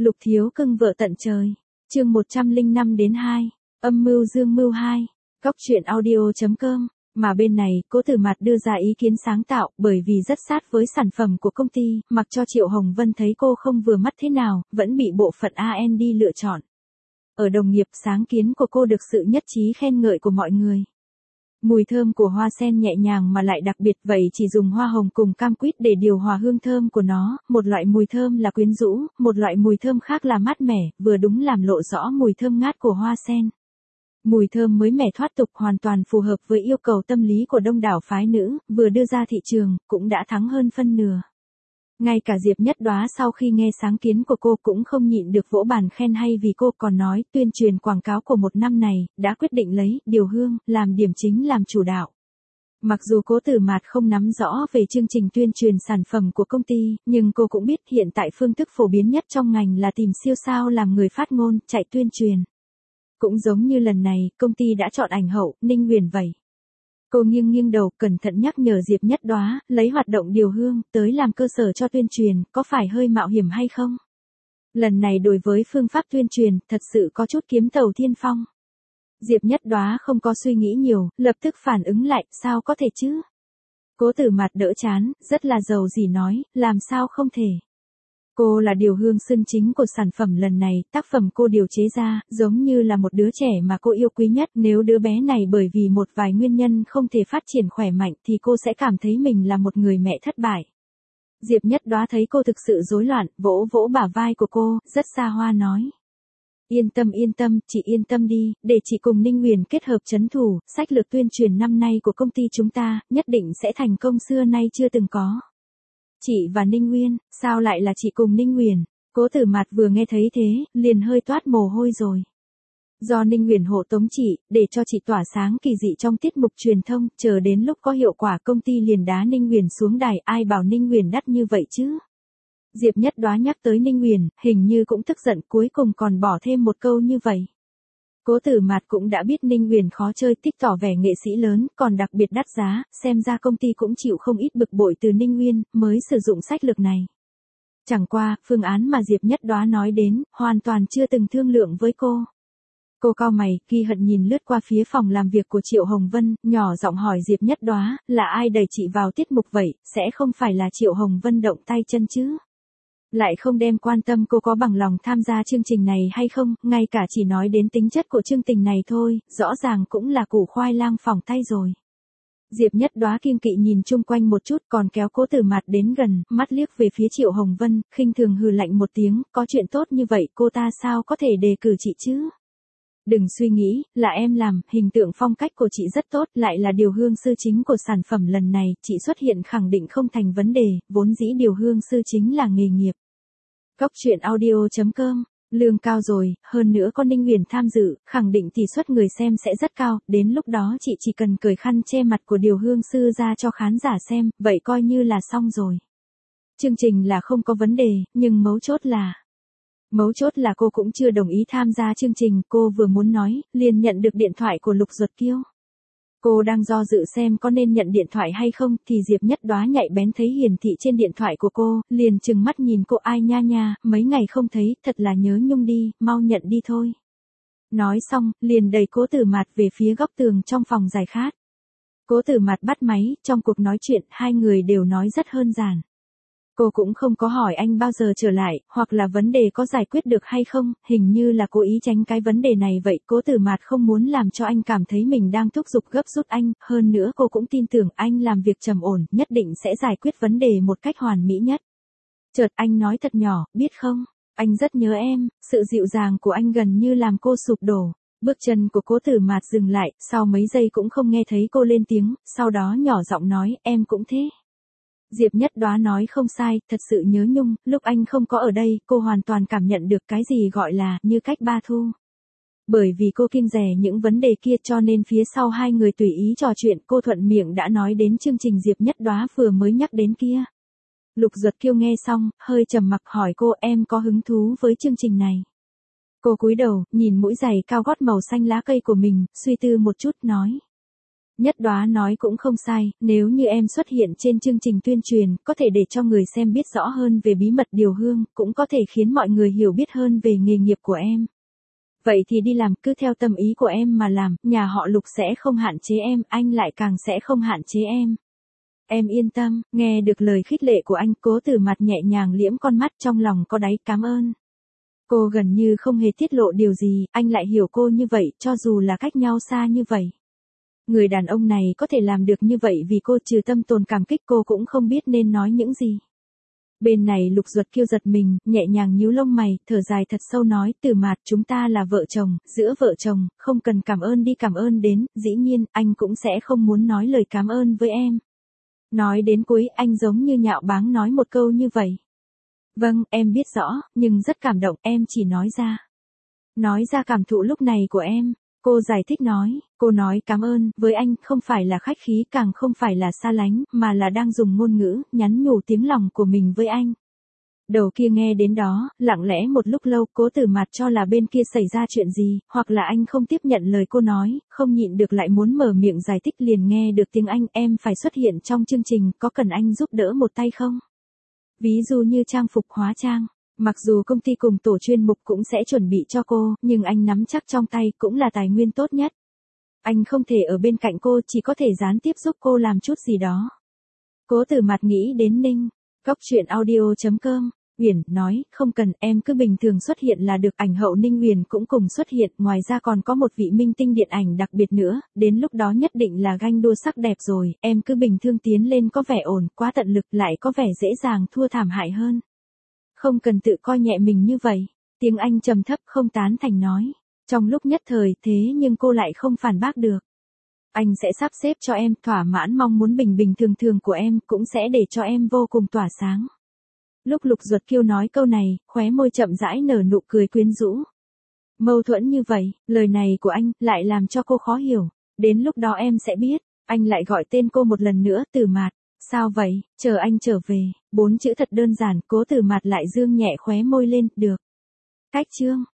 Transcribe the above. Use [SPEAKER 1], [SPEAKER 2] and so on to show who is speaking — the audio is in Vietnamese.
[SPEAKER 1] Lục thiếu cưng vợ tận trời. Chương 105 đến 2. Âm mưu dương mưu 2. Góc truyện audio.com. Mà bên này, Cố Tử Mạt đưa ra ý kiến sáng tạo, bởi vì rất sát với sản phẩm của công ty, mặc cho Triệu Hồng Vân thấy cô không vừa mắt thế nào, vẫn bị bộ phận R&D lựa chọn. Ở đồng nghiệp, sáng kiến của cô được sự nhất trí khen ngợi của mọi người. Mùi thơm của hoa sen nhẹ nhàng mà lại đặc biệt, vậy chỉ dùng hoa hồng cùng cam quýt để điều hòa hương thơm của nó, một loại mùi thơm là quyến rũ, một loại mùi thơm khác là mát mẻ, vừa đúng làm lộ rõ mùi thơm ngát của hoa sen. Mùi thơm mới mẻ thoát tục, hoàn toàn phù hợp với yêu cầu tâm lý của đông đảo phái nữ, vừa đưa ra thị trường, cũng đã thắng hơn phân nửa. Ngay cả Diệp Nhất Đóa sau khi nghe sáng kiến của cô cũng không nhịn được vỗ bàn khen hay, vì cô còn nói tuyên truyền quảng cáo của một năm này, đã quyết định lấy điều hương làm điểm chính làm chủ đạo. Mặc dù Cố Tử Mạt không nắm rõ về chương trình tuyên truyền sản phẩm của công ty, nhưng cô cũng biết hiện tại phương thức phổ biến nhất trong ngành là tìm siêu sao làm người phát ngôn, chạy tuyên truyền. Cũng giống như lần này, công ty đã chọn ảnh hậu, Ninh Huyền vậy. Cô nghiêng đầu, cẩn thận nhắc nhở Diệp Nhất Đóa, lấy hoạt động điều hương, tới làm cơ sở cho tuyên truyền, có phải hơi mạo hiểm hay không? Lần này đối với phương pháp tuyên truyền, thật sự có chút kiếm tàu thiên phong. Diệp Nhất Đóa không có suy nghĩ nhiều, lập tức phản ứng lại, sao có thể chứ? Cố Tử Mạt đỡ chán, rất là giàu dĩ nói, làm sao không thể? Cô là điều hương xưng chính của sản phẩm lần này, tác phẩm cô điều chế ra, giống như là một đứa trẻ mà cô yêu quý nhất, nếu đứa bé này bởi vì một vài nguyên nhân không thể phát triển khỏe mạnh thì cô sẽ cảm thấy mình là một người mẹ thất bại. Diệp Nhất Đóa thấy cô thực sự rối loạn, vỗ vỗ bả vai của cô, rất xa hoa nói. Yên tâm, chị yên tâm đi, để chị cùng Ninh Huyền kết hợp trấn thủ, sách lược tuyên truyền năm nay của công ty chúng ta, nhất định sẽ thành công xưa nay chưa từng có. Chị và Ninh Nguyên, sao lại là chị cùng Ninh Huyền? Cố Tử Mạt vừa nghe thấy thế, liền hơi toát mồ hôi rồi. Do Ninh Huyền hộ tống chị, để cho chị tỏa sáng kỳ dị trong tiết mục truyền thông, chờ đến lúc có hiệu quả công ty liền đá Ninh Huyền xuống đài, ai bảo Ninh Huyền đắt như vậy chứ? Diệp Nhất Đóa nhắc tới Ninh Huyền, hình như cũng tức giận, cuối cùng còn bỏ thêm một câu như vậy. Cố Tử Mạt cũng đã biết Ninh Huyền khó chơi, thích tỏ vẻ nghệ sĩ lớn, còn đặc biệt đắt giá, xem ra công ty cũng chịu không ít bực bội từ Ninh Nguyên, mới sử dụng sách lược này. Chẳng qua, phương án mà Diệp Nhất Đóa nói đến, hoàn toàn chưa từng thương lượng với cô. Cô cau mày, ghi hận nhìn lướt qua phía phòng làm việc của Triệu Hồng Vân, nhỏ giọng hỏi Diệp Nhất Đóa, là ai đẩy chị vào tiết mục vậy, sẽ không phải là Triệu Hồng Vân động tay chân chứ? Lại không đem quan tâm cô có bằng lòng tham gia chương trình này hay không, ngay cả chỉ nói đến tính chất của chương trình này thôi, rõ ràng cũng là củ khoai lang phỏng tay rồi. Diệp Nhất Đóa kiêng kỵ nhìn chung quanh một chút, còn kéo Cố Tử Mạt đến gần, mắt liếc về phía Triệu Hồng Vân, khinh thường hừ lạnh một tiếng, có chuyện tốt như vậy cô ta sao có thể đề cử chị chứ? Đừng suy nghĩ, là em làm, hình tượng phong cách của chị rất tốt, lại là điều hương sư chính của sản phẩm lần này, chị xuất hiện khẳng định không thành vấn đề, vốn dĩ điều hương sư chính là nghề nghiệp. Góc truyện audio.com, lương cao rồi, hơn nữa có Ninh Huyền tham dự, khẳng định tỷ suất người xem sẽ rất cao, đến lúc đó chị chỉ cần cởi khăn che mặt của điều hương sư ra cho khán giả xem, vậy coi như là xong rồi. Chương trình là không có vấn đề, nhưng mấu chốt là cô cũng chưa đồng ý tham gia chương trình, cô vừa muốn nói, liền nhận được điện thoại của Lục Duật Kiêu. Cô đang do dự xem có nên nhận điện thoại hay không, thì Diệp Nhất Đóa nhạy bén thấy hiển thị trên điện thoại của cô, liền trừng mắt nhìn cô, ai nha, mấy ngày không thấy, thật là nhớ nhung đi, mau nhận đi thôi. Nói xong, liền đẩy Cố Tử Mạt về phía góc tường trong phòng giải khát. Cố Tử Mạt bắt máy, trong cuộc nói chuyện, hai người đều nói rất đơn giản. Cô cũng không có hỏi anh bao giờ trở lại, hoặc là vấn đề có giải quyết được hay không, hình như là cố ý tránh cái vấn đề này vậy. Cố Tử Mạt không muốn làm cho anh cảm thấy mình đang thúc giục gấp rút anh, hơn nữa cô cũng tin tưởng anh làm việc trầm ổn, nhất định sẽ giải quyết vấn đề một cách hoàn mỹ nhất. Chợt anh nói thật nhỏ, biết không, anh rất nhớ em, sự dịu dàng của anh gần như làm cô sụp đổ. Bước chân của Cố Tử Mạt dừng lại, sau mấy giây cũng không nghe thấy cô lên tiếng, sau đó nhỏ giọng nói, em cũng thế. Diệp Nhất Đóa nói không sai, thật sự nhớ nhung, lúc anh không có ở đây, cô hoàn toàn cảm nhận được cái gì gọi là như cách ba thu. Bởi vì cô kiêng dè những vấn đề kia cho nên phía sau hai người tùy ý trò chuyện, cô thuận miệng đã nói đến chương trình Diệp Nhất Đóa vừa mới nhắc đến kia. Lục Duật Kiêu nghe xong, hơi trầm mặc hỏi cô, em có hứng thú với chương trình này? Cô cúi đầu, nhìn mũi giày cao gót màu xanh lá cây của mình, suy tư một chút, nói. Nhất Đóa nói cũng không sai, nếu như em xuất hiện trên chương trình tuyên truyền, có thể để cho người xem biết rõ hơn về bí mật điều hương, cũng có thể khiến mọi người hiểu biết hơn về nghề nghiệp của em. Vậy thì đi làm, cứ theo tâm ý của em mà làm, nhà họ Lục sẽ không hạn chế em, anh lại càng sẽ không hạn chế em. Em yên tâm, nghe được lời khích lệ của anh, Cố Tử Mạt nhẹ nhàng liễm con mắt, trong lòng có đáy cảm ơn. Cô gần như không hề tiết lộ điều gì, anh lại hiểu cô như vậy, cho dù là cách nhau xa như vậy. Người đàn ông này có thể làm được như vậy vì cô, trừ tâm tồn cảm kích cô cũng không biết nên nói những gì. Bên này Lục Duật Kiêu giật mình, nhẹ nhàng nhíu lông mày, thở dài thật sâu nói, Tử Mạt, chúng ta là vợ chồng, giữa vợ chồng, không cần cảm ơn đi cảm ơn đến, dĩ nhiên, anh cũng sẽ không muốn nói lời cảm ơn với em. Nói đến cuối, anh giống như nhạo báng nói một câu như vậy. Vâng, em biết rõ, nhưng rất cảm động, em chỉ nói ra. Nói ra cảm thụ lúc này của em. Cô giải thích nói, cô nói cảm ơn, với anh, không phải là khách khí, càng không phải là xa lánh, mà là đang dùng ngôn ngữ, nhắn nhủ tiếng lòng của mình với anh. Đầu kia nghe đến đó, lặng lẽ một lúc lâu, Cố Tử Mạt cho là bên kia xảy ra chuyện gì, hoặc là anh không tiếp nhận lời cô nói, không nhịn được lại muốn mở miệng giải thích, liền nghe được tiếng Anh, em phải xuất hiện trong chương trình, có cần anh giúp đỡ một tay không? Ví dụ như trang phục hóa trang. Mặc dù công ty cùng tổ chuyên mục cũng sẽ chuẩn bị cho cô, nhưng anh nắm chắc trong tay cũng là tài nguyên tốt nhất. Anh không thể ở bên cạnh cô, chỉ có thể gián tiếp giúp cô làm chút gì đó. Cố Tử Mạt nghĩ đến Ninh. Góc truyện audio.com. Uyển nói, không cần, em cứ bình thường xuất hiện là được. Ảnh hậu Ninh Uyển cũng cùng xuất hiện, ngoài ra còn có một vị minh tinh điện ảnh đặc biệt nữa, đến lúc đó nhất định là ganh đua sắc đẹp rồi, em cứ bình thường tiến lên, có vẻ ổn, quá tận lực lại có vẻ dễ dàng thua thảm hại hơn. Không cần tự coi nhẹ mình như vậy. Tiếng Anh trầm thấp không tán thành nói. Trong lúc nhất thời thế nhưng cô lại không phản bác được. Anh sẽ sắp xếp cho em, thỏa mãn mong muốn bình bình thường thường của em, cũng sẽ để cho em vô cùng tỏa sáng. Lúc Lục Duật Kiêu nói câu này, khóe môi chậm rãi nở nụ cười quyến rũ. Mâu thuẫn như vậy, lời này của anh, lại làm cho cô khó hiểu. Đến lúc đó em sẽ biết. Anh lại gọi tên cô một lần nữa, Tử Mạt. Sao vậy, chờ anh trở về, 4 chữ thật đơn giản, Cố Tử Mạt lại dương nhẹ khóe môi lên, được. Cách chương.